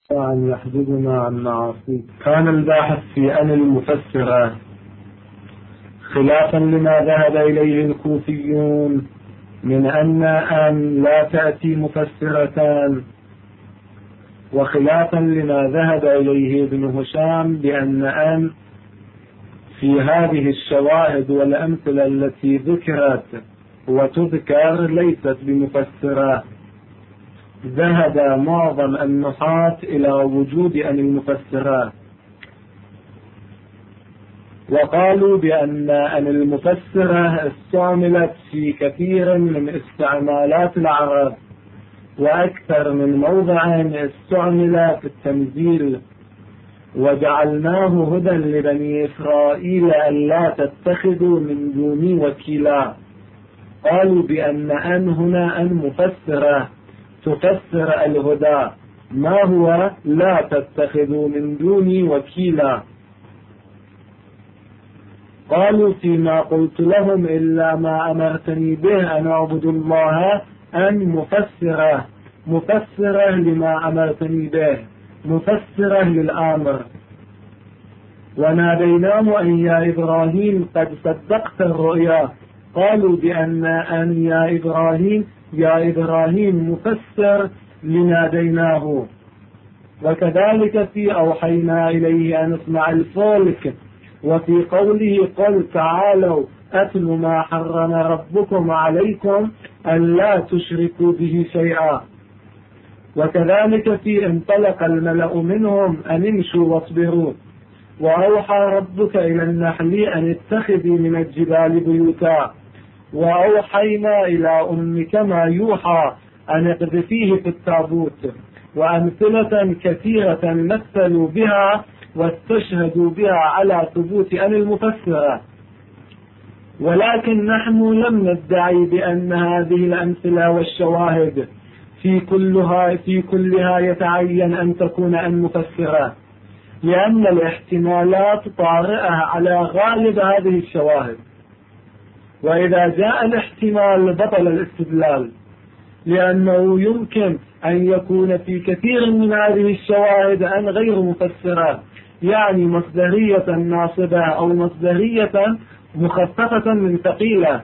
وأن يحجبنا عن معاصيك. كان الباحث في أن المفسرة خلافا لما ذهب إليه الكوفيون من أن لا تأتي مفسرتان، وخلافا لما ذهب إليه ابن هشام بأن في هذه الشواهد والأمثلة التي ذكرت وتذكر ليست بمفسرة. ذهب معظم النحاة إلى وجود أن المفسرات، وقالوا بأن المفسرة استعملت في كثير من استعمالات العرب، وأكثر من موضع استعمل في التنزيل. وجعلناه هدى لبني إسرائيل ألا تتخذوا من دوني وكيلا. قالوا بأن هنا أن مفسرة تفسر الهدى، ما هو لا تتخذوا من دوني وكيلا. قالوا فيما قلت لهم إلا ما أمرتني به أن أعبد الله أن مفسرة لما أمرتني به، مفسرة للآمر. وناديناه أن يا إبراهيم قد صدقت الرؤيا. قالوا بأن يا إبراهيم مفسر لناديناه. وكذلك في أوحينا إليه أن اصنع الفلك، وفي قوله قل تعالوا أتل ما حرم ربكم عليكم ألا تشركوا به شيئا. وكذلك في انطلق الملأ منهم أن امشوا واصبروا، وأوحى ربك إلى النحل أن اتخذي من الجبال بيوتا، وأوحينا إلى أمك ما يوحى أن اقذفيه في التابوت. وأمثلة كثيرة مثلوا بها واستشهدوا بها على ثبوت أن المفسرة. ولكن نحن لم ندعي بأن هذه الأمثلة والشواهد في كلها يتعين أن تكون أن مفسرة، لأن الاحتمالات طارئة على غالب هذه الشواهد. وإذا جاء الاحتمال بطل الاستدلال، لأنه يمكن أن يكون في كثير من هذه الشواهد أن غير مفسرة، يعني مصدرية ناصبة أو مصدرية مخففة من ثقيلة.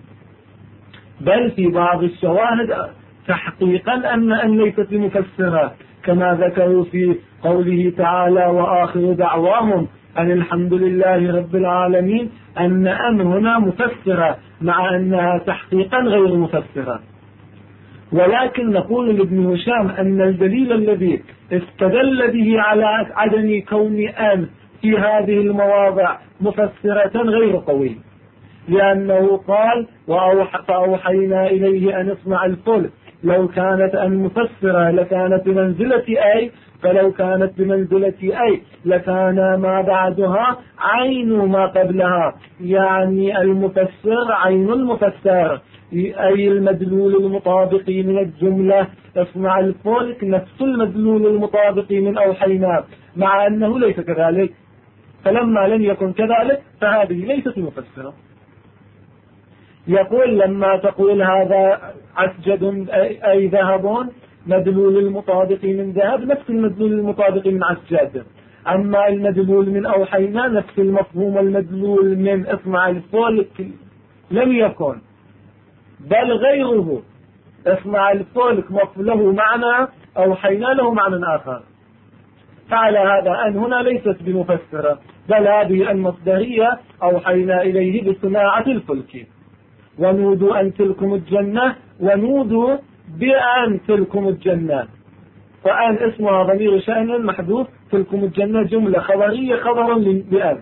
بل في بعض الشواهد تحقيقا أن ليست مفسرة، كما ذكروا في قوله تعالى وآخر دعواهم أن الحمد لله رب العالمين، أن هنا مفسرة مع أنها تحقيقا غير مفسرة. ولكن نقول لابن هشام أن الدليل الذي استدل به على عدم كون أن في هذه المواضع مفسرة غير قوي، لأنه قال فأوحينا إليه أن اصنع الفلك. لو كانت أن مفسرة لكانت بمنزلة أي، فلو كانت بمنزلة أي لكان ما بعدها عين ما قبلها، يعني المفسر عين المفسر، أي المدلول المطابق من الجملة اصنع الفلك نفس المدلول المطابق من أوحينا، مع أنه ليس كذلك. فلما لم يكن كذلك فهذه ليست مفسرة. يقول لما تقول هذا عسجد أي ذهب، مدلول المطابق من ذهب نفس المدلول المطابق من عسجد. أما المدلول من أوحينا نفس المفهوم المدلول من اصنع الفلك لم يكن، بل غيره. اصنع الفلك له معنى، أوحينا له معنى آخر. فعلى هذا أن هنا ليست بمفسرة، بل هذه المصدرية أوحينا إليه بصناعة الفلك. ونودوا أن تلكم الجنة، ونودوا بأن تلكم الجنة، فأن اسمها ضمير شأن محذوف، تلكم الجنة جملة خبرية خبرا بأن.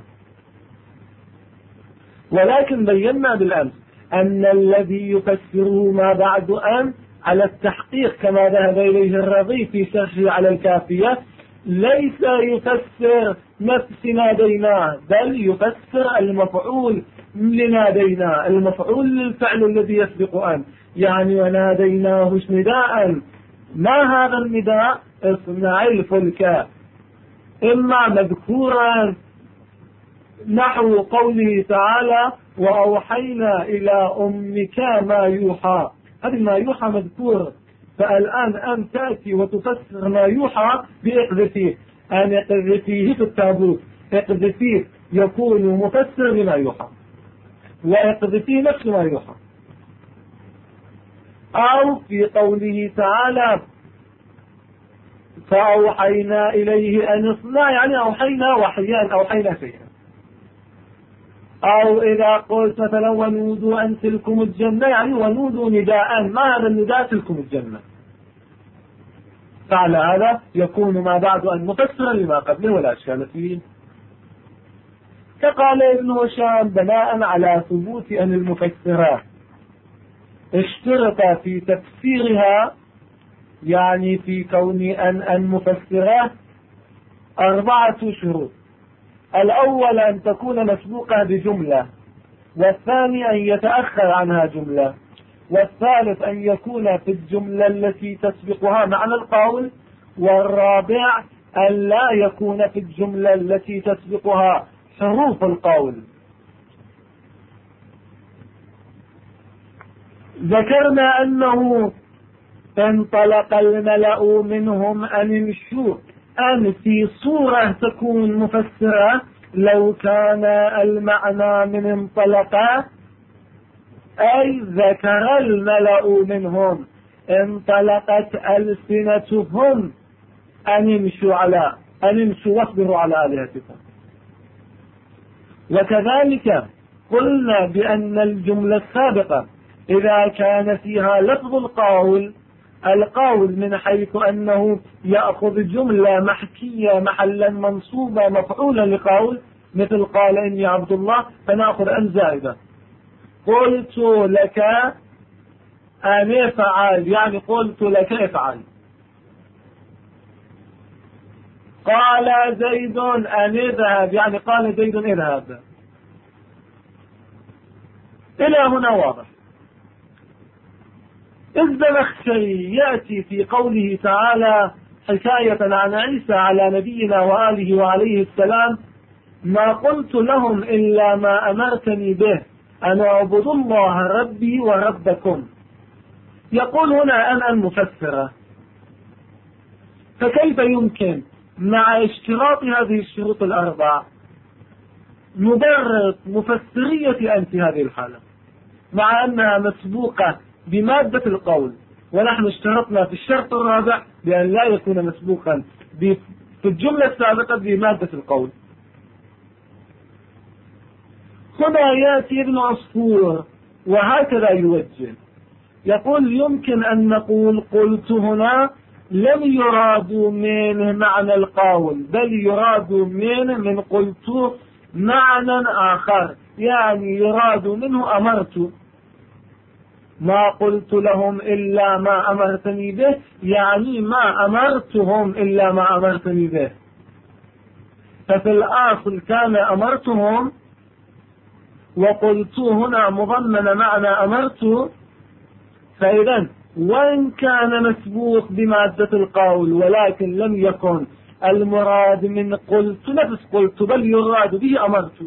ولكن بينا بالأمس أن الذي يفسره ما بعد أن على التحقيق كما ذهب إليه الرضي في شرحه على الكافية، ليس يفسر نفس ناديناه، بل يفسر المفعول لناديناه، المفعول للفعل الذي يسبق أن، يعني وناديناه نداء. ما هذا النداء؟ اصنع الفلك، إما مذكورا نحو قوله تعالى وأوحينا إلى أمك ما يوحى، هذا ما يوحى مذكور، فالآن أن تأتي وتفسر ما يوحى بإقذفيه، أن اقذفيه في التابوت، اقذفيه يكون مفسر لما يوحى، واقذفيه نفس ما يوحى. أو في قوله تعالى فأوحينا إليه أن اصنع، يعني أوحينا وحيا، أوحينا شيئا. أو إذا قلت مثلا ونودوا أن تلكم الجنة، يعني ونودوا نداء، ما هذا النداء؟ تلكم الجنة. فعلى هذا يكون ما بعد أن مفسرا لما قبله ولا أشكال فيه. فقال ابن هشام بناء على ثبوت أن المفسرات اشترط في تفسيرها، يعني في كون أن مفسرات 4 شروط. الأول أن تكون مسبوقة بجملة، والثاني أن يتأخر عنها جملة، والثالث أن يكون في الجملة التي تسبقها معنى القول، والرابع أن لا يكون في الجملة التي تسبقها حروف القول. ذكرنا أنه انطلق الملأ منهم أن امشوا، أن في صورة تكون مفسرة لو كان المعنى من انطلق، أي ذكر الملأ منهم انطلقت ألسنتهم أن امشوا واصبروا على آلهتكم. وكذلك قلنا بأن الجملة السابقة إذا كان فيها لفظ القول من حيث أنه يأخذ جملة محكية محلا منصوبة مفعولا لقول، مثل قال إني عبد الله، فنأخذ أن زائدة. قلت لك أن افعل، يعني قلت لك افعل. قال زيد أن اذهب، يعني قال زيد اذهب. إلى هنا واضح. الزمخشري يأتي في قوله تعالى حكاية عن عيسى على نبينا وآله وعليه السلام: ما قلت لهم إلا ما أمرتني به أن أعبدوا الله ربي وربكم. يقول هنا أن المفسرة، فكيف يمكن مع اشتراط هذه الشروط 4 نبرر مفسرية أن في هذه الحالة، مع أنها مسبوقة بمادة القول، ونحن اشترطنا في الشرط الرابع بأن لا يكون مسبوقا في الجملة السابقة بمادة القول. هنا يأتي ابن عصفور وهكذا يوجه، يقول يمكن أن نقول قلت هنا لم يراد منه معنى القول، بل يراد منه من قلت معنى آخر، يعني يراد منه أمرت. ما قلت لهم إلا ما أمرتني به، يعني ما أمرتهم إلا ما أمرتني به. ففي الأصل كان أمرتهم، وقلت هنا مضمن معنى أمرت. فإذا وإن كان مسبوق بمادة القول ولكن لم يكن المراد من قلت نفس قلت، بل يراد به أمرت،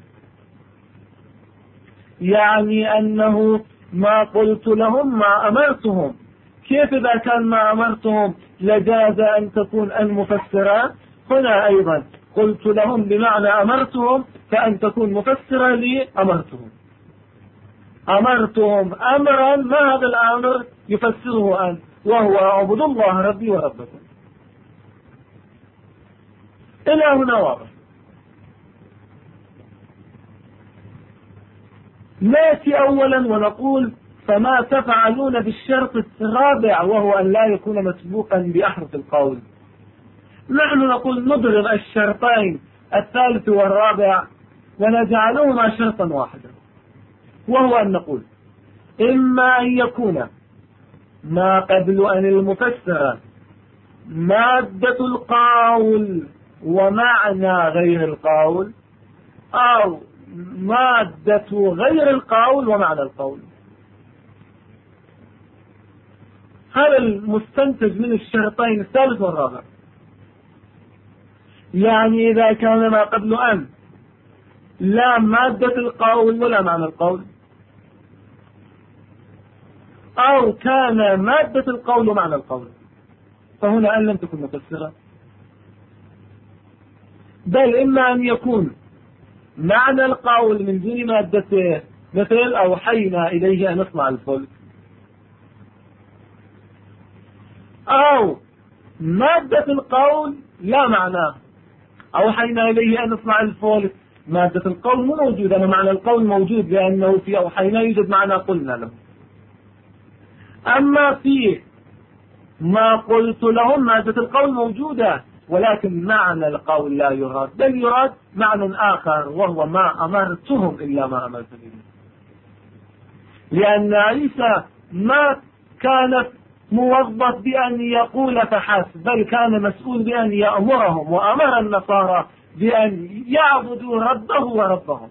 يعني أنه ما قلت لهم ما أمرتهم. كيف إذا كان ما أمرتهم لجاز أن تكون المفسرة؟ هنا أيضا قلت لهم بمعنى أمرتهم، فأن تكون مفسرة لي أمرتهم أمرا، ما هذا الأمر يفسره أن، وهو اعبدوا الله ربي وربكم. إلى هنا واضح. نأتي أولا ونقول فما تفعلون بالشرط الرابع، وهو أن لا يكون مسبوقا بأحرف القول. نحن نقول نضرب الشرطين الثالث والرابع ونجعلهما شرطا واحدا، وهو أن نقول إما أن يكون ما قبل أن المفسر مادة القول ومعنى غير القول، أو مادة غير القول ومعنى القول. هذا المستنتج من الشرطين الثالث والرابع. يعني إذا كان ما قبل أن لا مادة القول ولا معنى القول، أو كان مادة القول ومعنى القول، فهنا أن لم تكن مفسرة، بل إما أن يكون معنى القول من دون مادته، مثل أوحينا إليه أن نصنع الفلك، أو مادة القول لا معناه، أوحينا إليه أن نصنع الفلك مادة القول مو موجودة، أما معنى القول موجود لأنه في أوحينا يوجد معنى قلنا له. أما في ما قلت لهم مادة القول موجودة ولكن معنى القول لا يراد، بل يراد معنى آخر وهو ما أمرتهم إلا ما أمرتني به، لأن عيسى ما كان موظف بأن يقول فحسب، بل كان مسؤول بأن يأمرهم، وأمر النصارى بأن يعبدوا ربه وربهم.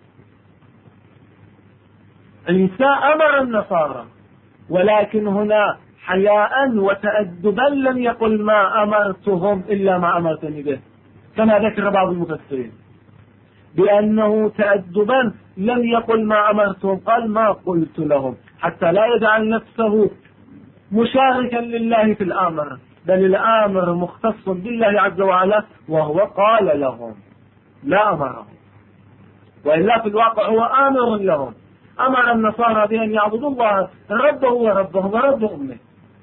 عيسى أمر النصارى، ولكن هنا حياء وتأدبا لم يقل ما أمرتهم إلا ما أمرتني به، كما ذكر بعض المفسرين بأنه تأدبا لم يقل ما أمرتهم، قال ما قلت لهم، حتى لا يجعل نفسه مشاركا لله في الآمر، بل الآمر مختص بالله عز وعلا، وهو قال لهم لا أمرهم، وإلا في الواقع هو آمر لهم. أمر النصارى بأن يعبدوا الله ربه وربهم ورب أمه.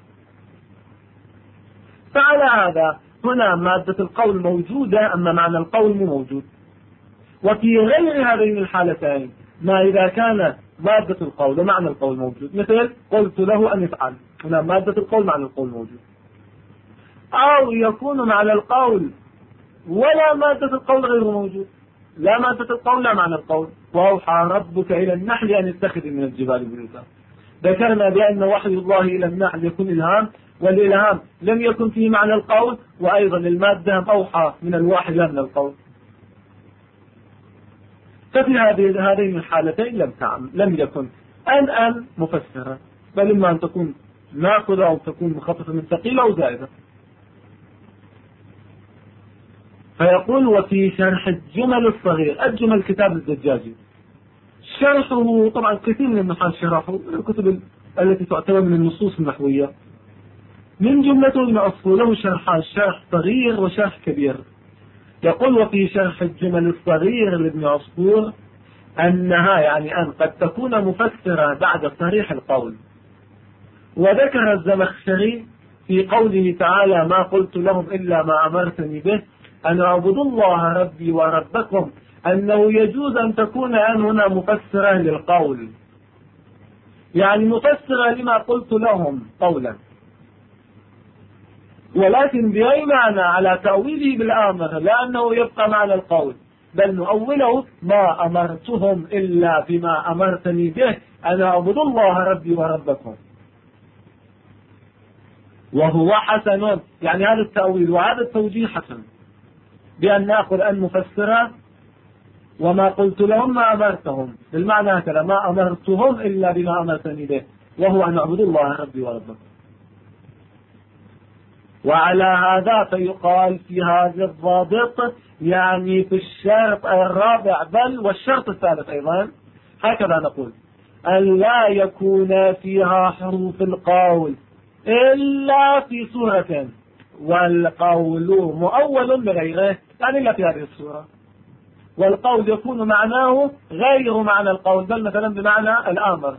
فعلى هذا هنا مادة القول موجودة، أما معنى القول مو موجود. وفي غير هذين الحالتين ما إذا كان مادة القول ومعنى القول موجود، مثل قلت له أن يفعل، هنا مادة القول معنى القول موجود، أو يكون معنى القول ولا مادة القول غير موجود، لا مادة القول لا معنى القول. وأوحى ربك إلى النحل أن يتخذ من الجبال بيوتا. ذكرنا بأن وحي الله إلى النحل يكون إلهام، والإلهام لم يكن فيه معنى القول، وأيضا المادة أوحى من الواحد من القول. ففي هذين الحالتين لم يكن أن مفسرة، بل إما أن تكون ناقضة أو تكون مخففة من ثقيلة أو زائدة. فيقول وفي شرح الجمل الصغير، الجمل كتاب الزجاجي، شرحه طبعا كثير من النحاة شرحه الكتب التي تعتبر من النصوص النحوية، من جملته ابن عصفور له شرحان، شرح صغير وشرح كبير. يقول وفي شرح الجمل الصغير لابن عصفور أنها يعني أن قد تكون مفسرة بعد صريح القول. وذكر الزمخشري في قوله تعالى ما قلت لهم إلا ما أمرتني به أن اعبدوا الله ربي وربكم، أنه يجوز أن تكون أن هنا مفسرة للقول، يعني مفسرة لما قلت لهم قولا، ولكن بأي معنى على تأويله بالآمر، لأنه يبقى معنى القول، بل نؤوله ما أمرتهم إلا بما أمرتني به أن اعبدوا الله ربي وربكم. وهو حسن، يعني هذا التأويل وهذا التوجيه حسن، بأن نأخذ أن مفسرة وما قلت لهم ما أمرتهم، بالمعنى هكذا ما أمرتهم إلا بما أمرتني به، وهو أن اعبدوا الله ربي وربكم. وعلى هذا فيقال في هذا الضابط، يعني في الشرط الرابع بل والشرط الثالث أيضا هكذا نقول أن لا يكون فيها حروف القول إلا في سورة، والقول مؤول بغيره، يعني إلا في هذه السورة، والقول يكون معناه غير معنى القول، بل مثلا بمعنى الآمر،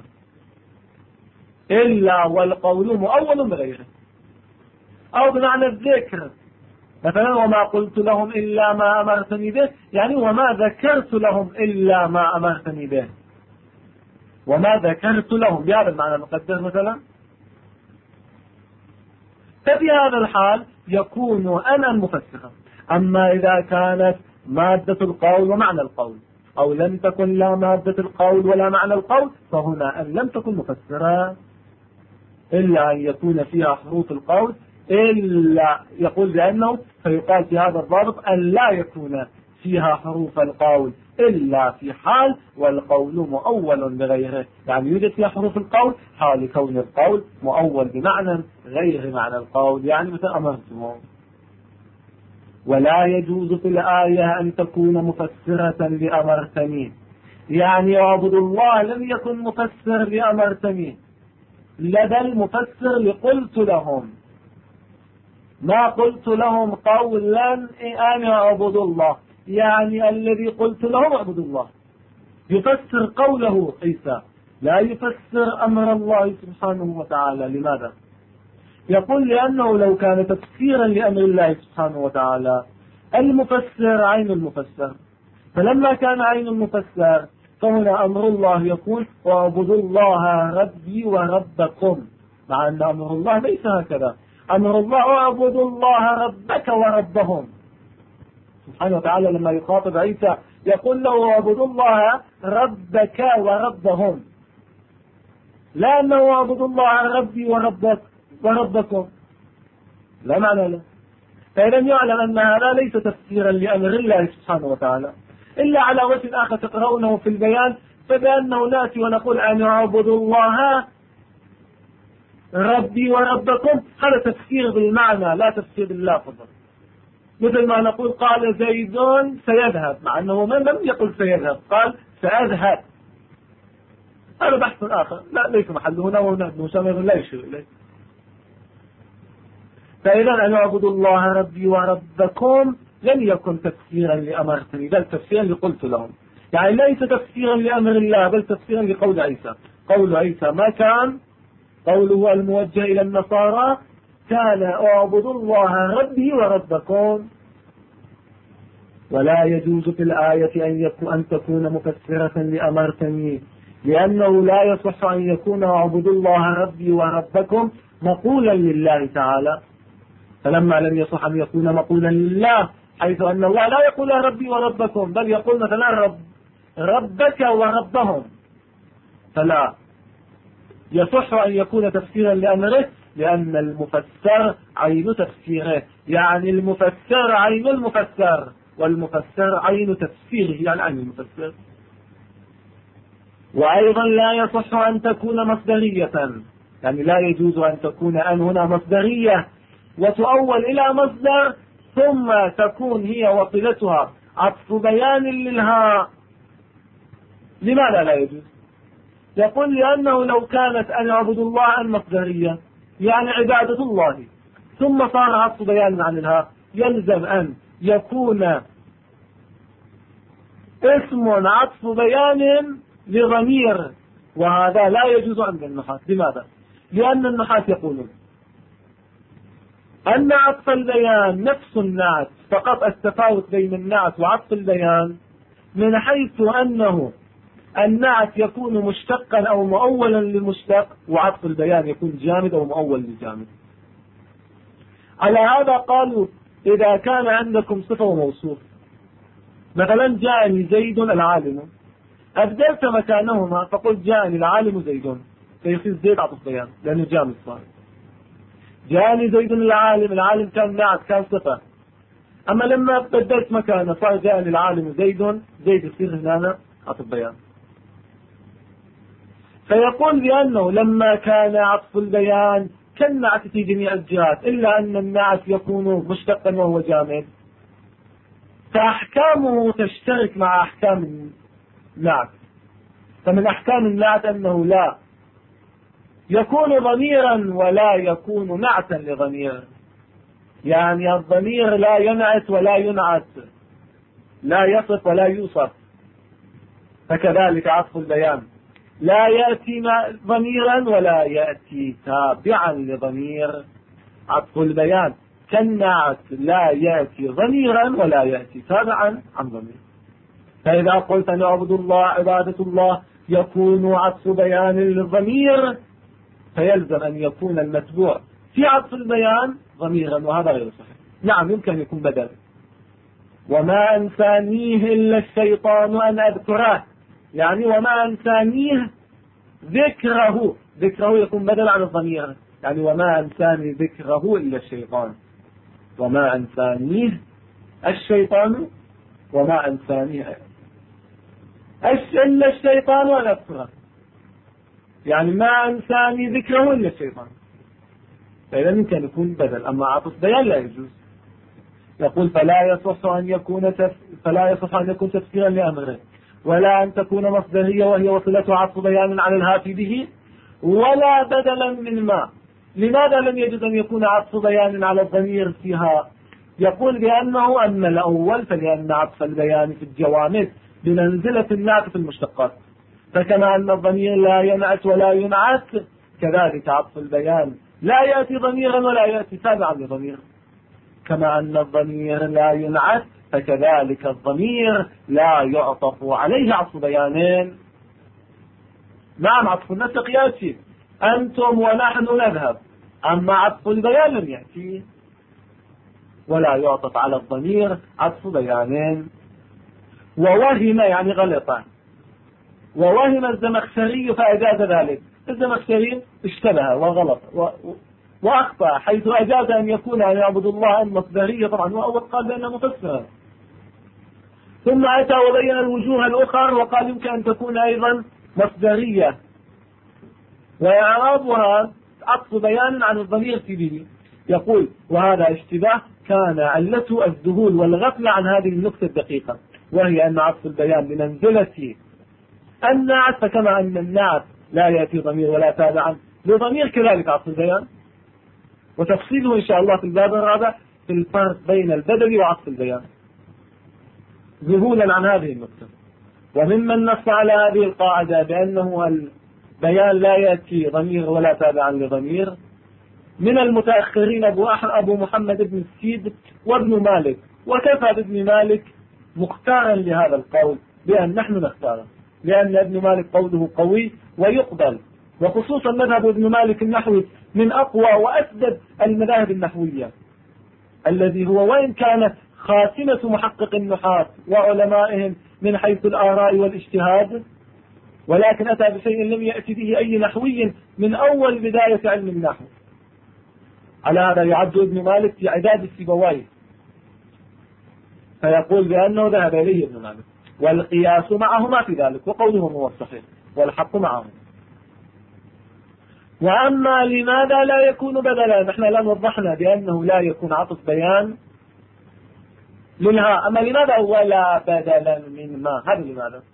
إلا والقول مؤول بغيره، أو بمعنى الذكر، مثلا وما قلت لهم إلا ما أمرتني به، يعني وما ذكرت لهم إلا ما أمرتني به، وما ذكرت لهم بهذا المعنى المقدر مثلا. ففي هذا الحال يكون أنا مفسرا. أما إذا كانت مادة القول ومعنى القول، أو لم تكن لا مادة القول ولا معنى القول، فهنا أن لم تكن مفسرا إلا أن يكون فيها حروف القول، إلا يقول بأنه فيقال في هذا الضابط أن لا يكون فيها حروف القول إلا في حال والقول مؤول بغيره، يعني يوجد فيها حروف القول حال كون القول مؤول بمعنى غير معنى القول، يعني مثل أمرتهم. ولا يجوز في الآية أن تكون مفسرة لأمرتني، يعني اعبدوا الله لم يكن مفسر لأمرتني، لدى المفسر لقلت لهم، ما قلت لهم قولا أنا أعبد الله، يعني الذي قلت لهم اعبد الله. يفسر قوله عيسى، لا يفسر أمر الله سبحانه وتعالى. لماذا؟ يقول لأنه لو كان تفسيرا لأمر الله سبحانه وتعالى المفسر عين المفسر، فلما كان عين المفسر فهنا أمر الله يقول واعبدوا الله ربي وربكم، مع أن أمر الله ليس هكذا. أمر الله اعبدوا الله ربك وربهم سبحانه وتعالى. لما يخاطب عيسى يقول له اعبدوا الله ربك وربهم، لا أنه اعبدوا الله ربي وربكم، لا معنى له. فإذا يعلم أن هذا ليس تفسيرا لأمر الله سبحانه وتعالى، إلا على وجه آخر تقرؤونه في البيان، فبأنه نأتي ونقول أن اعبدوا الله ربي وربكم، هذا تفسير بالمعنى لا تفسير باللفظ. مثل ما نقول قال زيد سيذهب، مع أنه لم يقل سيذهب، قال سأذهب. هذا بحث آخر لا ليس محله هنا، ومسمى لا يشير إليه. فإذا أن اعبدوا الله ربي وربكم لم يكن تفسيرا لأمرتني، بل تفسيرا لقلت لهم، يعني ليس تفسيرا لأمر الله بل تفسيرا لقول عيسى. قول عيسى ما كان قوله الموجه إلى النصارى، كان اعبدوا الله ربي وربكم. ولا يجوز في الآية أن تكون مفسرة لأمرتني، لأنه لا يصح أن يكون اعبدوا الله ربي وربكم مقولا لله تعالى. فلما لم يصح أن يكون مقولا لله، حيث أن الله لا يقول ربي وربكم بل يقول مثلا ربك وربهم، فلا يصح أن يكون تفسيرا لأمره، لأن المفسر عين تفسيره، يعني المفسر عين المفسر، والمفسر عين تفسيره يعني عين المفسر. وأيضا لا يصح أن تكون مصدرية، يعني لا يجوز أن تكون أن هنا مصدرية وتؤول إلى مصدر ثم تكون هي وصلتها عطف بيان للهاء. لماذا لا يجوز؟ يقول لأنه لو كانت أن اعبدوا الله المصدرية يعني عبادة الله ثم صار عطف بيان عن الهاء، يلزم أن يكون اسم عطف بيان لضمير، وهذا لا يجوز عند النحاة. لماذا؟ لأن النحاة يقولون أن عطف البيان نفس النعت، فقط التفاوت بين النعت وعطف البيان من حيث أنه النعت يكون مشتقا أو مؤولا للمشتق، وعطف البيان يكون جامد أو مؤول للجامد. على هذا قالوا إذا كان عندكم صفة وموصوف، مثلا جاءني زيد العالم، أبدلت مكانهما فقلت جاءني العالم زيد، فيصير زيد عطف بيان لأنه جامد صار. جاءني زيد العالم، العالم كان نعت كان صفة، أما لما بدلت مكانه صار جاءني العالم زيد، زيد يصير هنا عطف بيان. فيقول بأنه لما كان عطف البيان كالنعت في جميع الجهات، إلا أن النعت يكون مشتقا وهو جامد، فأحكامه تشترك مع أحكام النعت. فمن أحكام النعت أنه لا يكون ضميرا ولا يكون نعتا لضمير، يعني الضمير لا ينعت ولا ينعت، لا يصف ولا يوصف. فكذلك عطف البيان لا يأتي ضميرا ولا يأتي تابعا لضمير. عطف البيان كالنعت لا يأتي ضميرا ولا يأتي تابعا عن ضمير. فإذا قلت أن اعبد الله عبادة الله يكون عطف بيان للضمير، فيلزم أن يكون المتبوع في عطف البيان ضميرا، وهذا غير صحيح. نعم يمكن يكون بدل، وما أنسانيه إلا الشيطان أن أذكره، يعني وما أنسانيه ذكره، ذكره يكون بدل عن الضمير، يعني وما أنساني ذكره إلا الشيطان، وما أنسانيه الشيطان، وما أنسانيه إلا الشيطان وأن أذكره، يعني ما أنساني ذكره إلا الشيطان. فإذا يمكن يكون بدل، أما عطف بيان لا يجوز. يقول فلا يصح أن يكون تفسيرا لأمره، ولا أن تكون مصدرية وهي وصلة عطف بيان على الهاتف به، ولا بدلا من ما. لماذا لم يجد أن يكون عطف بيان على الضمير فيها؟ يقول بأنه أما الأول فلأن عطف البيان في الجوامد بمنزلة النعت في المشتقات، فكما أن الضمير لا ينعت ولا ينعت كذلك عطف البيان لا يأتي ضميرا ولا يأتي تابعا لضمير. كما أن الضمير لا ينعت فكذلك الضمير لا يعطف عليه عطف بيانين. نعم عطف النسق يأتي، أنتم ونحن نذهب، أما عطف البيان لم يأتي، ولا يعطف على الضمير عطف بيانين. ووهم يعني غلط، ووهم الزمخشري فأجاز ذلك. الزمخشري اشتبه وغلط وأخطأ حيث أجاز أن يكون أن يعبد الله أن مصدرية طبعا، وأول قال بأنها مفسرة، ثم أتى وبين الوجوه الأخرى وقال يمكن أن تكون أيضا مصدرية، وإعرابها عطف بيان عن الضمير في به. يقول وهذا اشتباه كان علته الذهول والغفلة عن هذه النقطة الدقيقة، وهي أن عطف البيان بمنزلة النعت، فكما أن النعت لا يأتي ضمير ولا تابعا لضمير كذلك عطف البيان. وتفصيله إن شاء الله في الباب الرابع في الفرق بين البدل وعطف البيان ذهولا عن هذه النقطة. وممن نص على هذه القاعدة بأنه البيان لا يأتي ضمير ولا تابعا لضمير من المتأخرين أبو محمد بن السيد وابن مالك، وكفى بابن مالك مختارا لهذا القول بأن نحن نختاره، لأن ابن مالك قوله قوي ويقبل، وخصوصا مذهب ابن مالك النحوي من أقوى وأسدد المذاهب النحوية، الذي هو وإن كان خاتمة محقق النحاة وعلمائهم من حيث الآراء والاجتهاد، ولكن أتى بشيء لم يأتي به أي نحوي من أول بداية علم النحو. على هذا يعد ابن مالك في عداد السيبويه، فيقول بأنه ذهب إليه ابن مالك، والقياس معهما في ذلك، وقولهم هو الصحيح والحق معهم. وأما لماذا لا يكون بدلا، نحن الآن وضحنا بأنه لا يكون عطف بيان منها. أما لماذا ولا بدلا من ما، هذا لماذا؟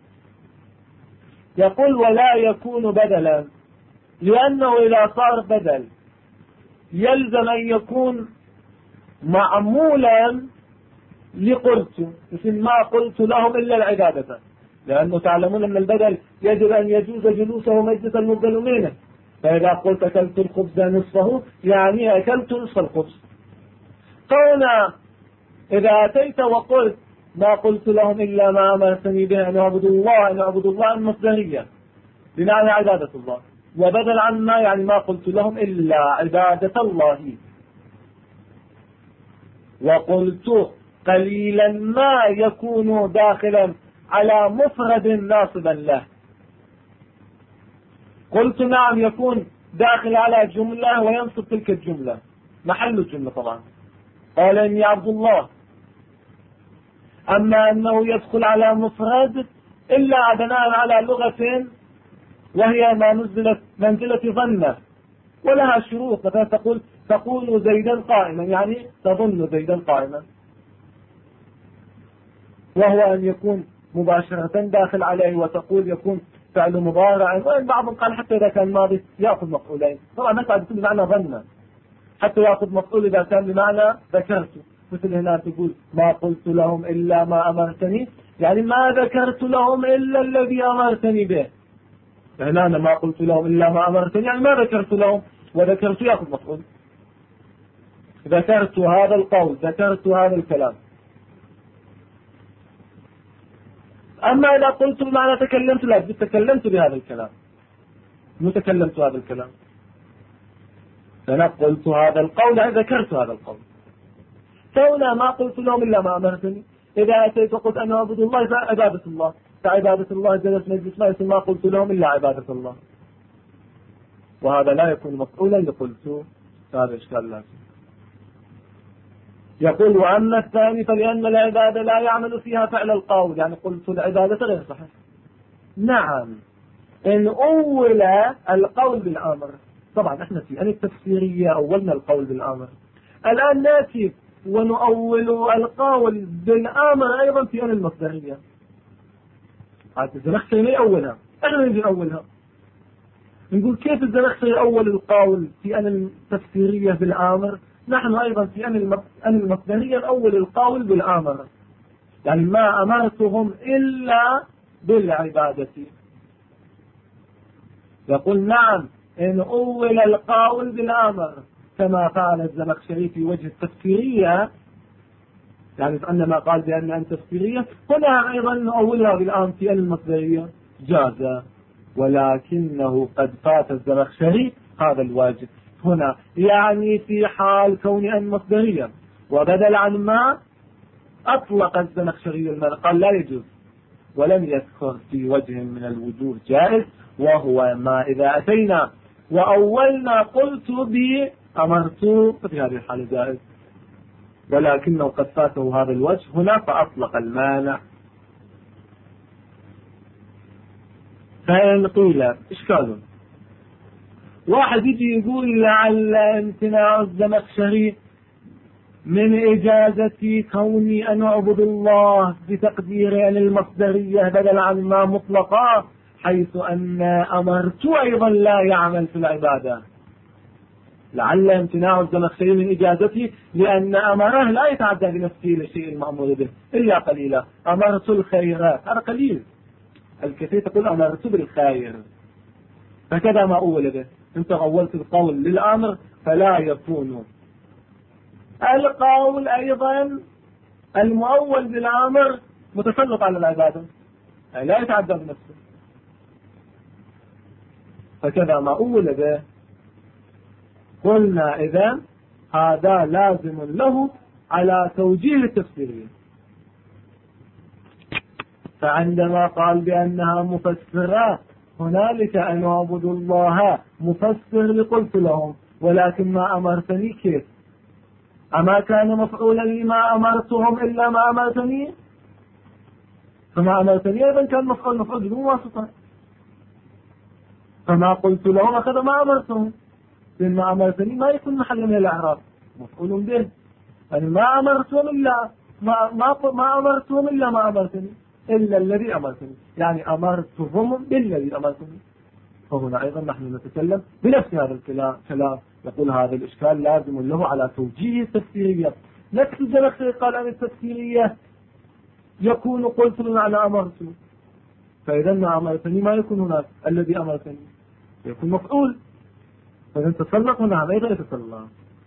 يقول ولا يكون بدلا لأنه إذا صار بدل يلزم أن يكون معمولا لقلت، مثل ما قلت لهم إلا العبادة، لأنه تعلمون أن البدل يجب أن يجوز جلوسه مجلس المبدل منه، فإذا قلت أكلت الخبز نصفه يعني أكلت نصف الخبز. قلنا إذا أتيت وقلت ما قلت لهم إلا ما أمرتني به أن يعبدوا الله، أن يعبدوا الله المصدرية بمعنى عبادة الله، وبدل عن ما يعني ما قلت لهم إلا عبادة الله. وقلت قليلا ما يكون داخلا على مفرد ناصبا له. قلت نعم يكون داخل على جملة وينصب تلك الجملة محل الجملة طبعا، قال إني عبد الله. أما أنه يدخل على مفرد إلا بناء على لغة وهي ما نزلت منزلة ظنة ولها شروط، مثلا تقول زيدا قائما يعني تظن زيدا قائما، وهو أن يكون مباشرة داخل عليه، وتقول يكون فعل مضارع، وإن بعضهم قال حتى إذا كان ماضي يأخذ مفعولين، طبعا نفعل بكل معنى ظنة، حتى يأخذ مفعول إذا كان بمعنى ذكرت، مثل هنا تقول ما قلت لهم إلا ما أمرتني، يعني ما ذكرت لهم إلا الذي أمرتني به. هنا أنا ما قلت لهم إلا ما أمرتني يعني ما ذكرت لهم، وذكرت يأخذ مفعول، ذكرت هذا القول، ذكرت هذا الكلام. أما إذا قلت بمعنى تكلمت، لا تكلمت بهذا الكلام، مو تكلمت هذا الكلام، فأنا قلت هذا القول يعني ذكرت هذا القول. فهنا ما قلت لهم إلا ما أمرتني، إذا أتيت قلت أنا أعبد الله فعبادة الله، فعبادة الله جلس مجلس ما قلت لهم إلا عبادة الله، وهذا لا يكون مفعولا لقلت، هذا إشكال لازم. يقول وأما الثاني فلأن العبادة لا يعمل فيها فعل القول، يعني قلت العبادة غير صحيح. نعم إن أول القول بالأمر، طبعا احنا في التفسيرية أولنا القول بالأمر، الآن نأتي ونؤول القول بالأمر أيضا في المصدرية. هذا الزمخشري ما يأولها، احنا نجي نأولها. نقول كيف الزمخشري أول القول في أن التفسيرية بالآمر، نحن أيضا في أن المصدرية الأول القول بالآمر، يعني ما أمرتهم إلا بالعبادة. يقول نعم إن أول القول بالآمر كما قال الزمخشري في وجه التفسيرية، يعني أن ما قال بأن أن تفسيرية هنا أيضا أولها بالآمر في أن المصدرية جاز، ولكنه قد فات الزمخشري هذا الواجب هنا، يعني في حال كون أن مصدرية، وبدل عن ما أطلق الزمخشري المنع قال لا يجوز، ولم يذكر في وجه من الوجوه جائز، وهو ما إذا أتينا وأولنا قلت بي أمرت في هذه الحالة جائز، ولكنه قد فاته هذا الوجه هنا فأطلق المانع. فإن قيل إشكال، واحد يجي يقول لعل امتناع الزمخشري من إجازة كوني أن أعبد الله بتقدير أن المصدرية بدل عن ما مطلقة، حيث أن أمرت أيضا لا يعمل في العبادة. لعل امتناع الزمخشري من إجازته لأن أمره لا يتعدى بنفسه للشيء المأمور به إلا قليلا، أمرت الخيرات هذا قليل، الكثير تقول أمرت بالخير، فكذا ما أول به، انت غولت القول للأمر فلا يكون القول أيضا المؤول بالأمر متسلط على العبادة، يعني لا يتعدى بنفسه، فكذا ما أول به. قلنا إذن هذا لازم له على توجيه التفسيرية، فعندما قال بأنها مفسرة هنالك أن أعبد الله مفسر لقلت لهم ولكن ما أمرتني كيف؟ أما كان مفعولا لما أمرتهم إلا ما أمرتني؟ فما أمرتني أيضا كان مفعول بدون واسطة، فما قلت لهم أخذ ما أمرتهم، لأن ما أمرتني ما يكون محل من الأعراب مفعول به، يعني ما أمرتهم إلا ما أمرتهم إلا ما أمرتني إلا الذي أمرتني، يعني أمرتهم بالذي أمرتني. فهنا أيضا نحن نتكلم بنفس هذا الكلام، يقول هذا الإشكال لازم له على توجيه التفسيرية. نفس الزمخشري قال عن التفسيرية يكون قلت على أمرت، فإذا ما أمرتني ما يكون هناك الذي أمرتني، يكون مفعول، فإذا تسلق هنا ماذا يتسلق؟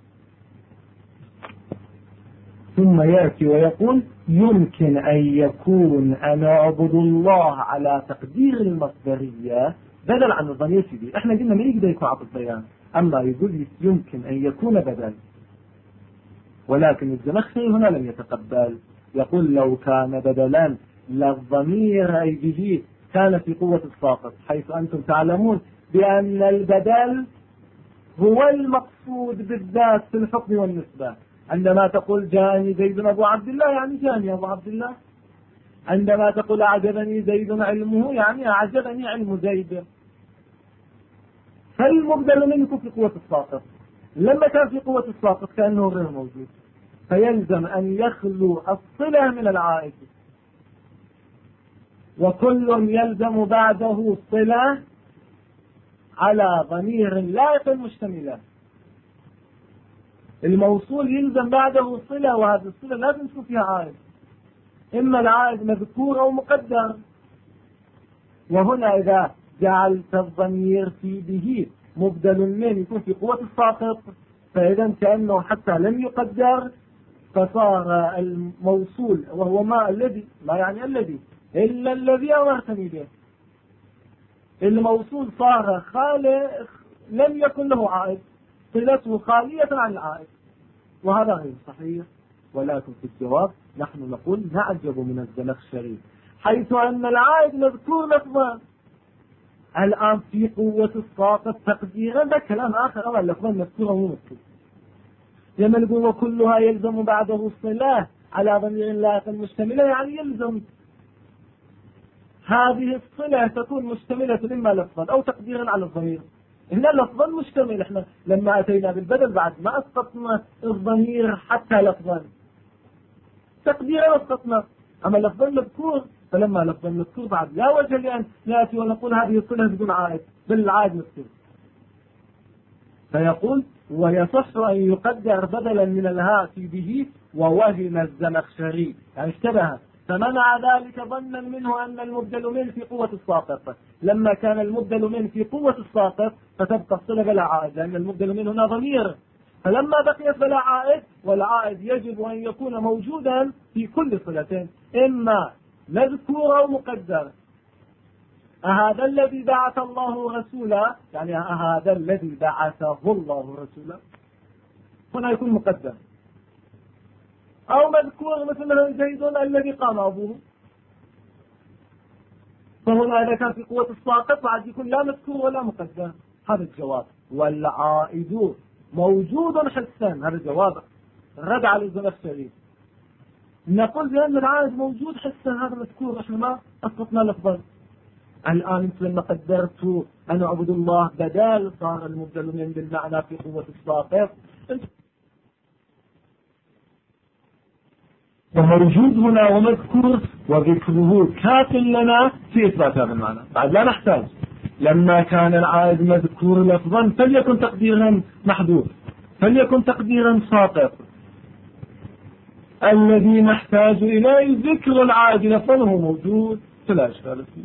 ثم يأتي ويقول يمكن أن يكون أنا أعبد الله على تقدير المصدرية بدل عن الضمير سيدي. احنا قلنا ما يقدر يكون عطف بيان، أما يقول يمكن أن يكون بدل، ولكن الزمخشري هنا لم يتقبل، يقول لو كان بدلا للضمير أي به كان في قوة الساقط، حيث أنتم تعلمون بأن البدل هو المقصود بالذات في الحكم والنسبة. عندما تقول جاءني زيد أبو عبد الله يعني جاءني أبو عبد الله، عندما تقول أعجبني زيد علمه يعني أعجبني علم زيد، فالمبدل منه في قوة الساقط، لما كان في قوة الساقط كأنه غير موجود، فيلزم أن يخلو الصلة من العائد، وكل يلزم بعده صلة على ضمير لائق مشتملة. الموصول يلزم بعده صلة، وهذه الصلة لازم تكون فيها عائد، إما العائد مذكور أو مقدر. وهنا إذا جعلت الضمير في به مبدل من يكون في قوة الساقط، فإذا كأنه حتى لم يقدر، فصار الموصول وهو ما الذي، ما يعني الذي إلا الذي أمرتني به، الموصول صار خالي لم يكن له عائد، صلته خالية عن العائد، وهذا غير صحيح. ولكن في الجواب نحن نقول نعجب من الزمخشري حيث أن العائد مذكور لفظا الآن في قوة الساقط تقديرا، ده كلام آخر، أولا لفظا مذكورا ومذكور، لما نقول وكلها يلزم بعده الصلاة على ضمير لائق مشتملة، يعني يلزم هذه الصلة تكون مشتملة إما لفظا أو تقديرا على الضمير. هنا لفظا مشتمل، احنا لما أتينا بالبدل بعد ما أسقطنا الضمير حتى لفظا، تقديرا أسقطنا، أما لفظا مذكور فلما لفظ المذكور بعد لا وجه لأن نأتي ونقول هذه الصلة بدون عائد، بل العائد مذكور. فيقول ويصح أن يقدر بدلا من الهاء في به ووهم الزمخشري، يعني اشتبه فمنع ذلك ظنا منه أن المبدل منه في قوة الساقط. لما كان المبدل منه في قوة الساقط فتبقى الصلة بلا عائد، لأن المبدل منه هنا ضمير، فلما بقيت بلا عائد، والعائد يجب أن يكون موجودا في كل صلتين، إما مذكور أو مقدر. أهذا الذي بعث الله رسولا، يعني أهذا الذي بعثه الله رسولا، هنا يكون مقدر. أو مذكور مثل زيد الذي قام أبوه، فهنا إذا كان في قوة الساقط بعد يكون لا مذكور ولا مقدر. هذا الجواب. والعائد موجود حسا، هذا الجواب رد على الزمخشري. نقول بأن العائد موجود حسا، هذا مذكور، احنا ما أسقطنا لفظا. الآن انت لما قدرت أن أعبد الله بدال صار المبدل من بالمعنى في قوة الساقط، وموجود هنا ومذكور، وذكره كاف لنا في إثبات هذا المعنى. بعد لا نحتاج، لما كان العائد مذكور لفظا فليكن تقديرا محذوف، فليكن تقديرا ساقط. الذي نحتاج إليه ذكر العائد لفظا هو موجود، فلا إشكال فيه.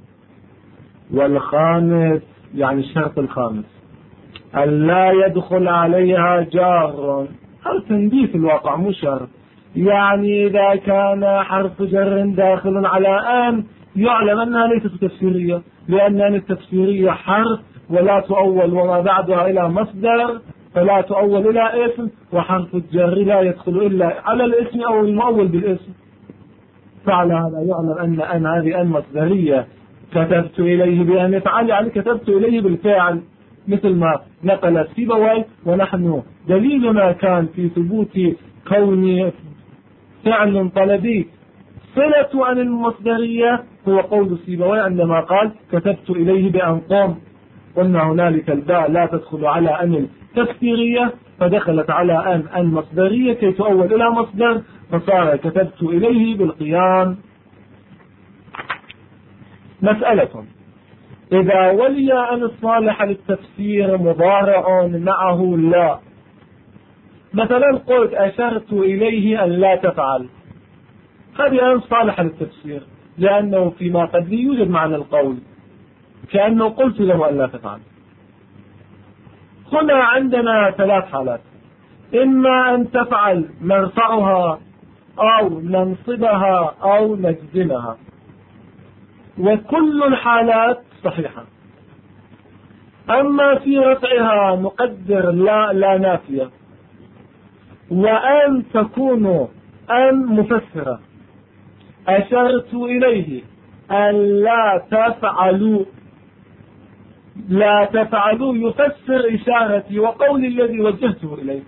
والخامس يعني الشرط الخامس ألا يدخل عليها جار، هذا تنبيه في الواقع مو شرط. يعني إذا كان حرف جر داخل على أن يعلم أنها ليست تفسيرية، لأن التفسيرية حرف ولا تؤول وما بعدها إلى مصدر، فلا تؤول إلى اسم، وحرف الجر لا يدخل إلا على الاسم أو المؤول بالاسم. فعلى هذا يعلم أن هذه المصدرية كتبت إليه بأن يفعل، يعني كتبت إليه بالفعل، مثل ما نقل سيبويه. ونحن دليلنا كان في ثبوت كون فعل طلبي صلة عن المصدرية هو قول سيبويه عندما قال كتبت إليه بأن قام. قلنا هنالك الباء لا تدخل على أن التفسيرية، فدخلت على أن المصدرية كي تؤول إلى مصدر، فصار كتبت إليه بالقيام. مسألة: إذا ولي أن الصالح للتفسير مضارع معه لا، مثلا قلت أشرت إليه أن لا تفعل، هذه أن صالح للتفسير لأنه فيما قد يوجد معنى القول، كأنه قلت له أن لا تفعل. هنا عندنا ثلاث حالات: إما أن تفعل نرفعها أو ننصبها أو نجزمها، وكل الحالات صحيحة. أما في رفعها نقدر لا نافية، وأن تكون أن مفسرة. أشرت إليه أن لا تفعلوا، لا تفعلوا يفسر إشارتي وقول الذي وجهته إليه.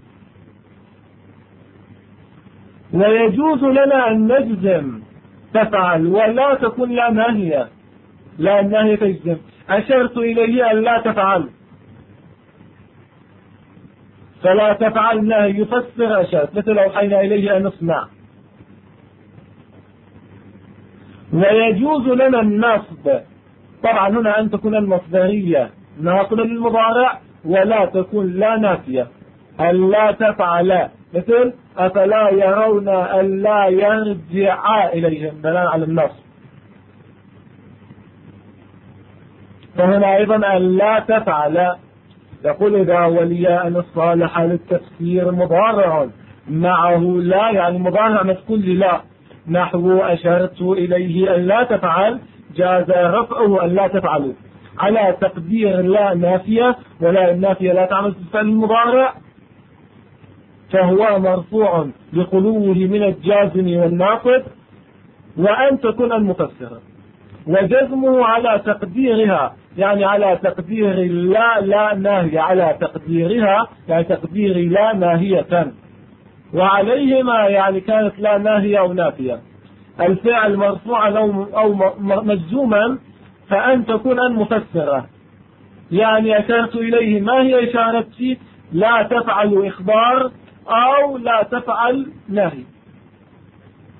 ويجوز لنا أن نجزم تفعل ولا تكون لا ناهية، لا ناهية تجزم. أشرت إليه أن لا تفعل، فلا تفعل ناهي يفسر أشرت، مثل أوحينا إليه أن نصنع. ويجوز لنا النصب، طبعا هنا أن تكون المصدرية ناقلة للمضارع ولا تكون لا نافية، أن لا تفعل، مثل أفلا يرون أن لا يرجع إليهم، دلالة على النصب. فهنا أيضا أن لا تفعل. يقول إذا ولي أن الصالح للتفسير مضارع معه لا، يعني مضارع مسكون لا، نحو أشرت إليه أن لا تفعل، جاز رفعه أن لا تفعلوا على تقدير لا نافية، ولا النافية لا تعمل في الفعل المضارع، فهو مرفوع لخلوه من الجازم والناقض. وأن تكون المفسرة، وجزمه على تقديرها، يعني على تقدير لا ناهية، على تقديرها يعني تقدير لا ناهية، وعليهما يعني كانت لا ناهية أو نافية، الفعل مرفوعا أو مجزوما، فأن تكون أن مفسرة. يعني أشرت إليه ما هي إشارتي؟ لا تفعل إخبار أو لا تفعل نهي.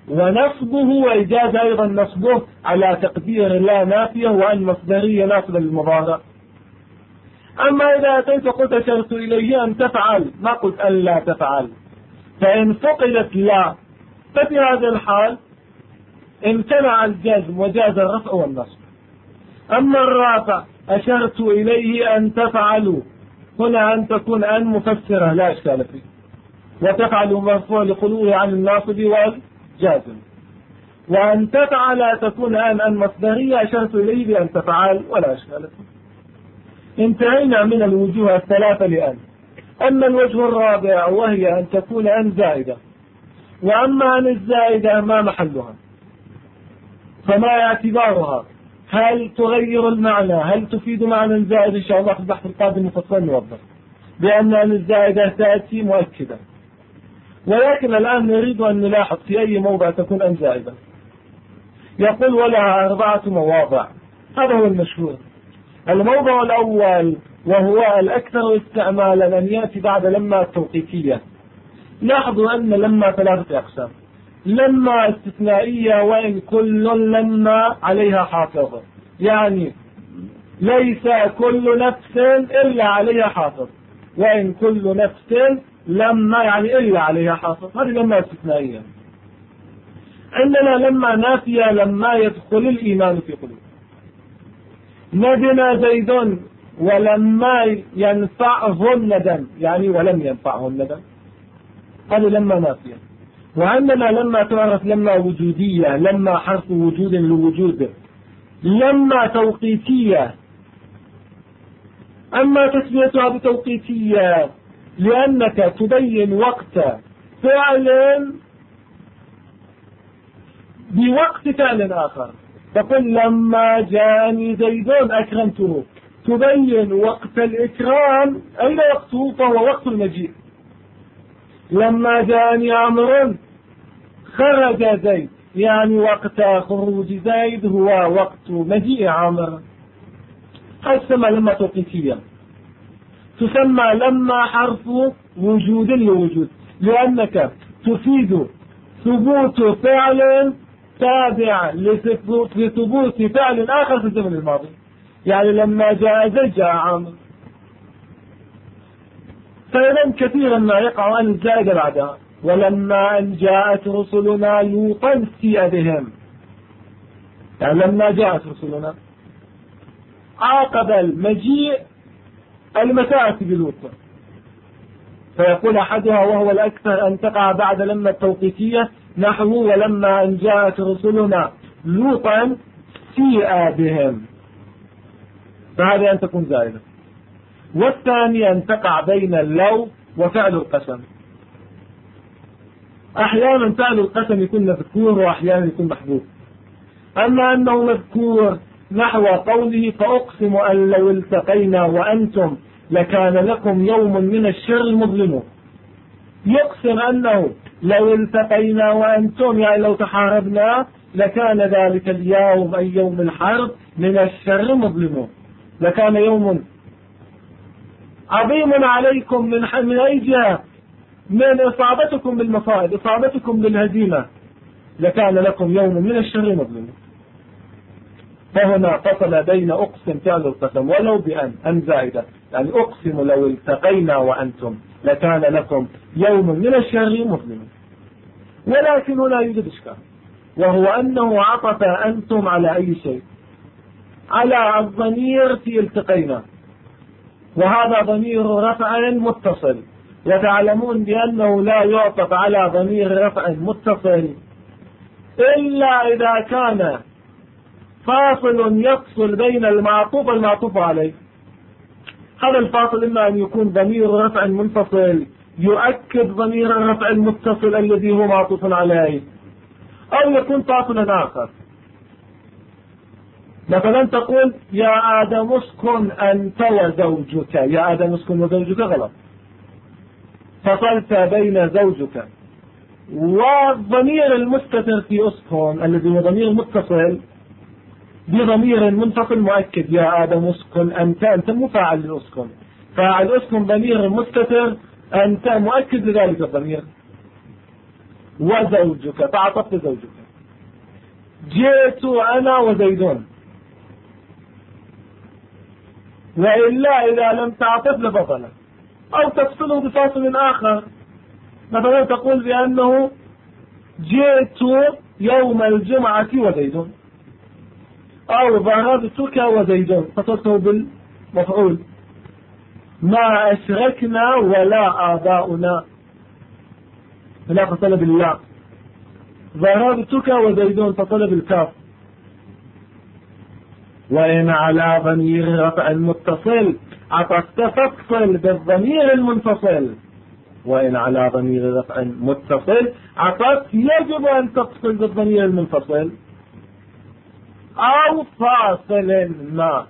ونصبه وإجاز أيضا نصبه على تقدير لا نافية وأن مصدرية ناصبة للمضارع. أما إذا أتيت قلت أشرت إليه أن تفعل، ما قلت أن لا تفعل، فإن فقدت لا ففي هذا الحال امتنع الجزم وجاز الرفع والنصب. أما الرافع أشرت إليه أن تفعلوا، هنا أن تكون أن مفسرة لا إشكال فيه، وتفعل مرفوع لخلوه عن الناصب والجازم، وأن تفعل تكون أن مصدرية أشرت إليه بأن تفعل ولا إشكال فيه. انتهينا من الوجوه الثلاثة لأن. أما الوجه الرابع وهي أن تكون أن زائدة، وأما أن الزائدة ما محلها، فما اعتبارها؟ هل تغير المعنى؟ هل تفيد معنى زائد؟ إن شاء الله في البحث القادم مفصل نوضح بأن أن الزائدة تأتي مؤكدة، ولكن الآن نريد أن نلاحظ في أي موضع تكون أن زائدة. يقول ولها 4 مواضع، هذا هو المشهور. الموضع الأول وهو الأكثر استعمالا أن يأتي بعد لما التوقيفية. لاحظوا أن لما 3 أقسام: لما استثنائية وإن كل لما عليها حافظ، يعني ليس كل نفس إلا عليها حافظ، وإن كل نفس لما يعني إلا عليها حافظ، هذه لما استثنائية. عندنا لما نافية: لما يدخل الإيمان في قلوب. ندم زيد ولما ينفعه الندم، يعني ولم ينفعه الندم، هذه لما نافية. وعندنا لما تعرف لما وجودية، لما حرف وجود لوجود، لما توقيتية. أما تسميتها بتوقيتية لأنك تبين وقت فعل بوقت فعل آخر، تقول لما جاءني زيد أكرمته، تبين وقت الإكرام أين وقته، فهو وقت المجيء. لما جاءني عمرو خرج زيد، يعني وقت خروج زيد هو وقت مجيء عمرو. هذه تسمى لما توقيتية. تسمى لما حرف وجود لوجود، لأنك تفيد ثبوت فعل تابع لثبوت فعل آخر في الزمن الماضي، يعني لما جاء زيد جاء عمرو. فإذا كثيرا ما يقع أن الزائد بعدها: ولما أن جاءت رسلنا لوطا سيء بهم، يعني لما جاءت رسلنا عاقب المجيء المساءة بلوط. فيقول أحدها وهو الأكثر أن تقع بعد لما التوقيتية، نحو ولما أن جاءت رسلنا لوطا سيء بهم، فهذه أن تكون زائدة. والثاني أن تقع بين اللو وفعل القسم. أحيانا فعل القسم يكون مذكور وأحيانا يكون محذوف. أما أنه مذكور نحو قوله فأقسم أن لو التقينا وأنتم لكان لكم يوم من الشر مظلم، يقسم أنه لو التقينا وأنتم يعني لو تحاربنا لكان ذلك اليوم أي يوم الحرب من الشر مظلم، لكان يوم عظيم عليكم من أي جهة؟ من إصابتكم بالمصائب، إصابتكم بالهزيمة، لكان لكم يوم من الشر مظلم. فهنا فصل بين أقسم فعل القسم ولو بأن زائدة، يعني أقسم لو التقينا وأنتم لكان لكم يوم من الشر مظلم. ولكن هنا يوجد إشكال، وهو أنه عطف أنتم على أي شيء؟ على الضمير في التقينا، وهذا ضمير رفع متصل، وتعلمون بأنه لا يعطف على ضمير رفع متصل إلا إذا كان فاصل يفصل بين المعطوف والمعطوف عليه. هذا الفاصل إما أن يكون ضمير رفع منفصل يؤكد ضمير الرفع المتصل الذي هو معطوف عليه، أو يكون فاصلا آخر. مثلا تقول يا آدم اسكن أنت وزوجك، يا آدم اسكن وزوجك غلط، فصلت بين زوجك والضمير المستتر في اسكن الذي هو ضمير متصل بضمير منفصل مؤكد. يا آدم اسكن أنت مو فاعل لأسكن، فاعل اسكن ضمير مستتر، أنت مؤكد لذلك الضمير. وزوجك، فعطفت زوجك. جئت أنا وزيدون، وإلا إذا لم تعطف لبطل، أو تفصله بفاصل آخر، مثلا تقول بأنه جئت يوم الجمعة وزيدون، أو ذهبتك وزيدون، فتصله بالمفعول. ما أشركنا ولا آباؤنا، لا فصل بالله. ذهبتك وزيدون فصل بالكاف. وإن على ضمير رفع المتصل عطفت فصل بالضمير المنفصل، وإن على ضمير رفع متصل عطفت يجب أن تفصل بالضمير المنفصل أو فاصل ما،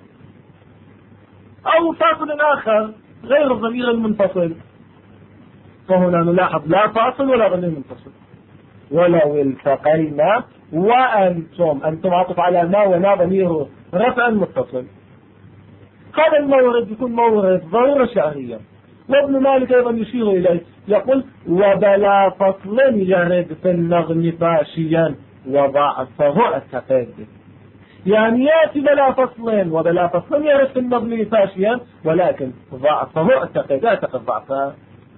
أو فاصل آخر غير الضمير المنفصل. فهنا نلاحظ لا فاصل ولا ضمير منفصل. ولو التقينا أنتم عطف على ما ولا ضمير رفع متصل. هذا المورد يكون مورد ضرورة شعرية. وابن مالك أيضا يشير إليه، يقول وبلا فصل يرد في النظم فاشيا وضعفه التقيد. يعني يأتي بلا فصل، وبلا فصل يرد في النظم فاشيا، ولكن ضعفه التقيد، اعتقد ضعفه.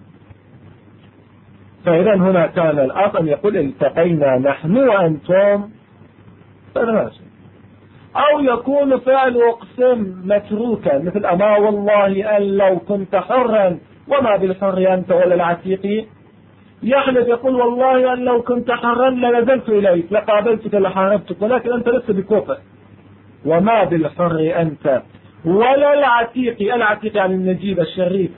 فإذا هنا كان الأصل يقول التقينا نحن وأنتم، فماشي. أو يكون فعل أقسم متروكا، مثل أما والله أن لو كنت حرا وما بالحر أنت ولا العتيق. يحلف يقول والله أن لو كنت حرا لنزلت إليك لقابلتك لحاربتك، ولكن أنت لست بكفء. وما بالحر أنت ولا العتيق، العتيق يعني النجيب الشريف.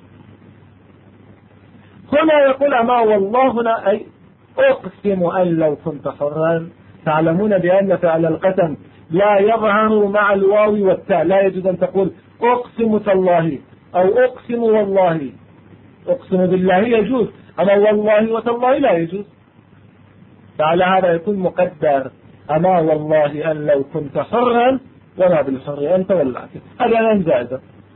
هنا يقول أما والله هنا أي أقسم أن لو كنت حرا. تعلمون بأن فعل القسم لا يظهر مع الواو والتاء، لا يجوز أن تقول أقسم تالله أو أقسم والله. أقسم بالله يجوز، أما والله وتالله لا يجوز. فعلى هذا يكون مقدر أما والله أن لو كنت حرا وما بالحر أنت ولا. هذا لا زائد.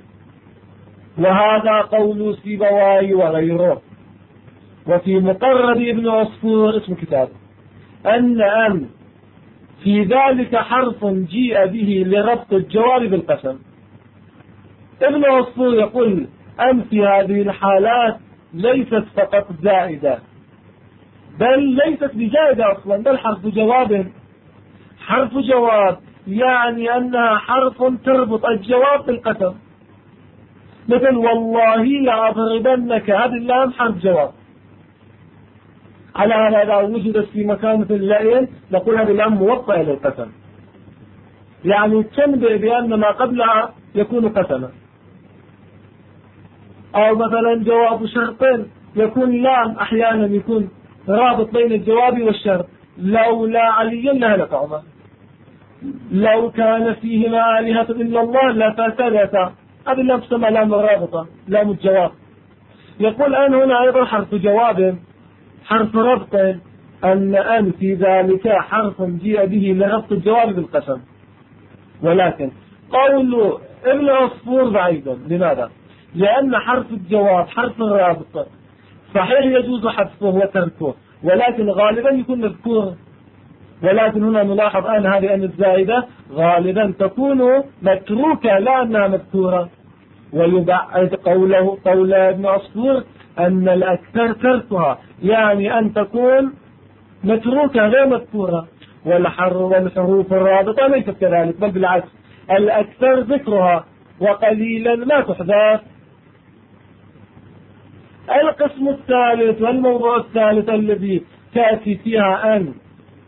وهذا قول سيبويه وغيره. وفي مقرب ابن عصفور اسم كتاب أن في ذلك حرف جيء به لربط الجواب بالقسم. ابن عصفور يقول في هذه الحالات ليست فقط زائدة، بل ليست بزائدة أصلا، بل حرف جواب. حرف جواب يعني أنها حرف تربط الجواب بالقسم. مثل والله لأضربنك، هذه اللام حرف جواب. على هذا وجدت في مكان مثل لئن نقول هذه اللام موطئة للقسم، يعني تنبئ بأن ما قبلها يكون قسما. أو مثلا جواب شرط يكون لام، أحيانا يكون رابط بين الجواب والشرط. لولا علي لهلك عمر، لو كان فيهما آلهة إلا الله لفسدتا، هذه اللام تسمى لام الرابطة، لام الجواب. يقول هنا أيضا حرف جواب، حرف ربط، أن في ذلك حرف جيء به لربط الجواب بالقسم. ولكن قول ابن عصفور بعيد. لماذا؟ لأن حرف الجواب حرف الرابط، صحيح يجوز حذفه وتركه، ولكن غالبا يكون مذكور. ولكن هنا نلاحظ هذه الزائدة غالبا تكون متروكة لا أنها مذكورة. ويبعد قول ابن عصفور أن الأكثر تركها، يعني أن تكون متروكة غير مذكورة. والحروف الرابطة ليست كذلك، بل بالعكس الأكثر ذكرها وقليلا ما تحذف. القسم الثالث والموضوع الثالث الذي تأتي فيها أن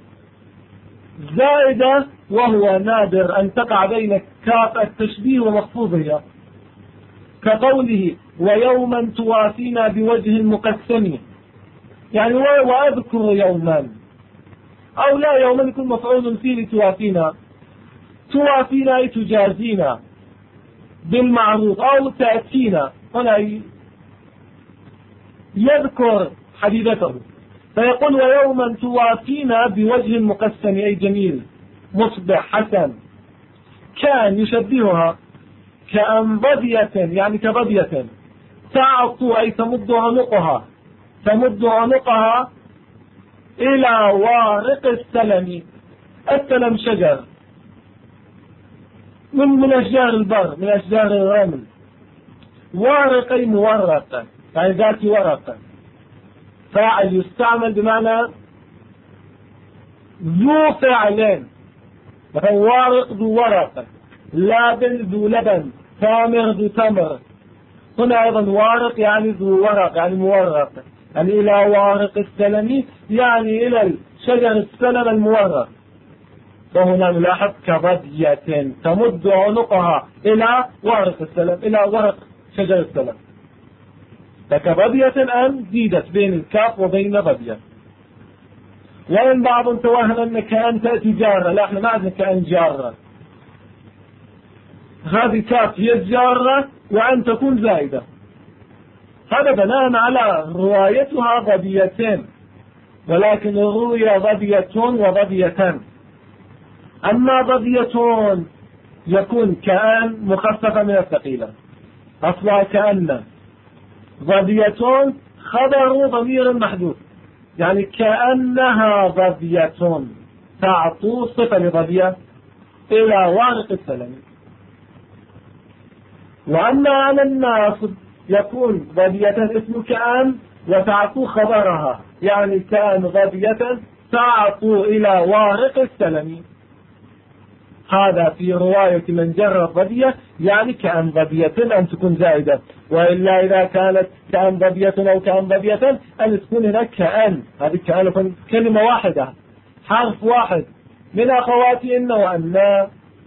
زائدة، وهو نادر أن تقع بين كاف التشبيه ومخفوضها، كقوله ويوما توافينا بوجه مقسم، يعني وأذكر يوما. أو لا، يوما يكون مفعول فيه لتوافينا، توافينا أي تجازينا بالمعروف، أو تأتينا، هنا يذكر حديثته فيقول ويوما توافينا بوجه مقسم أي جميل مصبح حسن. كان يشبهها كأنبضية، يعني كبضية، تعطو أي تمد عنقها، تمد عنقها إلى وارق السلم. السلم شجر من أشجار البر، من أشجار الرمل. وارق مورقة، يعني ذات ورقة، فاعل يستعمل بمعنى ذو فعلين، مثلا وارق ذو ورقة، لابن ذو لبن، ثامر ذو تمر. هنا أيضا وارق يعني ذو ورق، يعني مورق، يعني إلى وارق السلم، يعني إلى الشجر السلم المورق. فهنا نلاحظ كبدية تمد عنقها إلى وارق السلم، إلى ورق شجر السلم. فكبدية أن زيدت بين الكاف وبين بدية. وإن بعض توهم أن كأن تأتي جارة، لا، احنا ما عندنا كأن جارة، هذه كاف هي الجارة وأن تكون زائدة. هذا بناء على روايتها ضبيتين، ولكن روي ضبية وضبيتان. أما ضبية يكون كأن مخففة من الثقيلة، أصلها كأن. ضبية خبر ضمير محدود، يعني كأنها ضبية، تعطو صفة لضبية إلى وارق السلم. وأما على الناصب يكون ضبية اسم كأن وتعطو خبرها، يعني كأن ضبية تعطو إلى وارق السلم. هذا في رواية من جر الضبية، يعني كأن ضبية أن تكون زائدة. وإلا إذا كانت كأن ضبية أو كأن ضبية أن تكون هناك كأن، هذه كأن كلمة واحدة، حرف واحد من أخوات إن وأن.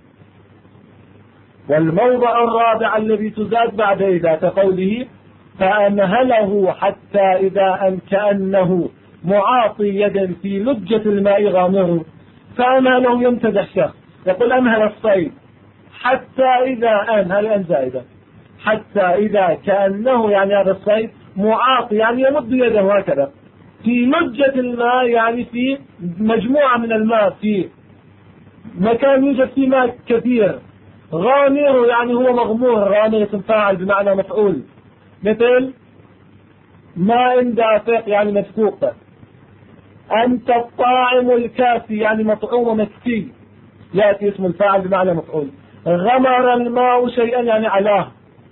والموضع الرابع الذي تزاد بعد إذا كقوله فأمهله حتى إذا أن كأنه معاطي يد في لجة الماء غامر. فأمهله يمتدح شخص، يقول أمهل الصيد حتى إذا أن، هل أن زائدة، حتى إذا كأنه يعني هذا الصيد معاطي يعني يمد يده هكذا في لجة الماء، يعني في مجموعة من الماء، في مكان يوجد فيه ماء كثير. غامر يعني هو مغمور، غامر اسم فاعل بمعنى مفعول، مثل ماء دافق يعني مسكوق. أنت الطاعم الكافي يعني مطعوم مسكي، يأتي اسم الفاعل بمعنى مفعول. غمر الماء شيئا يعني علاه،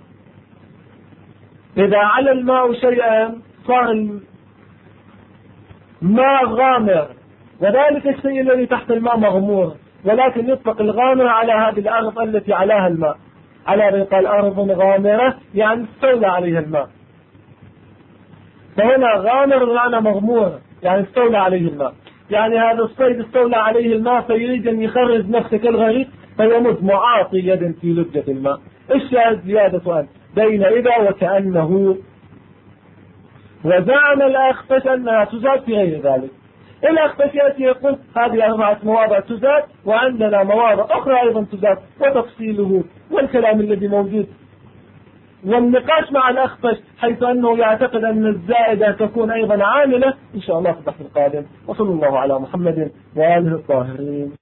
إذا على الماء شيئا صار الماء غامر، وذلك الشيء الذي تحت الماء مغمور، ولكن يطلق الغامر على هذه الأرض التي عليها الماء، على رقال أرض غامرة يعني استولى عليها الماء. فهنا غامر بمعنى مغمور يعني استولى عليه الماء، يعني هذا الصيد استولى عليه الماء فيريد أن يخرج نفسه كالغريق فيمد معاطي يد في لجة الماء. الشاهد زيادة أن بين إذا وكأنه. وزعم الأخفش أنها تزاد في غير ذلك. الأخفش يأتي يقول هذه 4 مواضع تزاد، وعندنا مواضع أخرى أيضا تزاد، وتفصيله والكلام الذي موجود والنقاش مع الأخفش، حيث أنه يعتقد أن الزائدة تكون أيضا عاملة، إن شاء الله في البحث القادم. وصلى الله على محمد وآله الطاهرين.